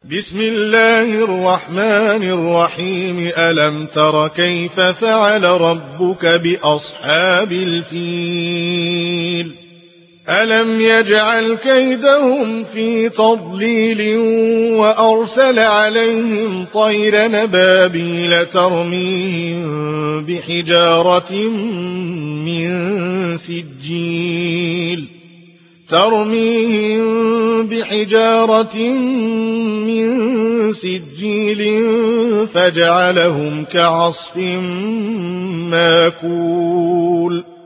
بسم الله الرحمن الرحيم. ألم تر كيف فعل ربك بأصحاب الفيل؟ ألم يجعل كيدهم في تضليل وأرسل عليهم طير نبابيل ترميهم بحجارة من سجيل فجعلهم كعصف ماكول.